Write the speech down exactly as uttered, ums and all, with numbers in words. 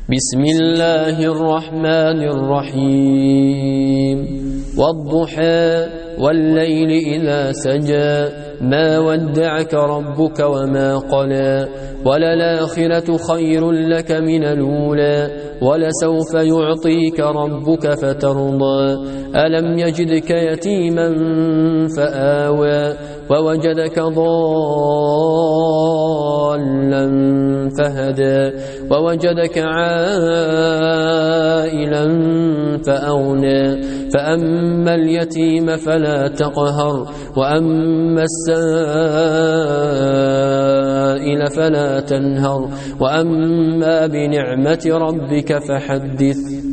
بسم الله الرحمن الرحيم والضحى والليل إذا سجى ما ودعك ربك وما قلى وللآخرة خير لك من الأولى ولسوف يعطيك ربك فترضى ألم يجدك يتيما فآوى ووجدك ضالا فهدى ووجدك عائلا فأغنى فأما اليتيم فلا تقهر وأما السائل فلا تنهر وأما بنعمة ربك فحدث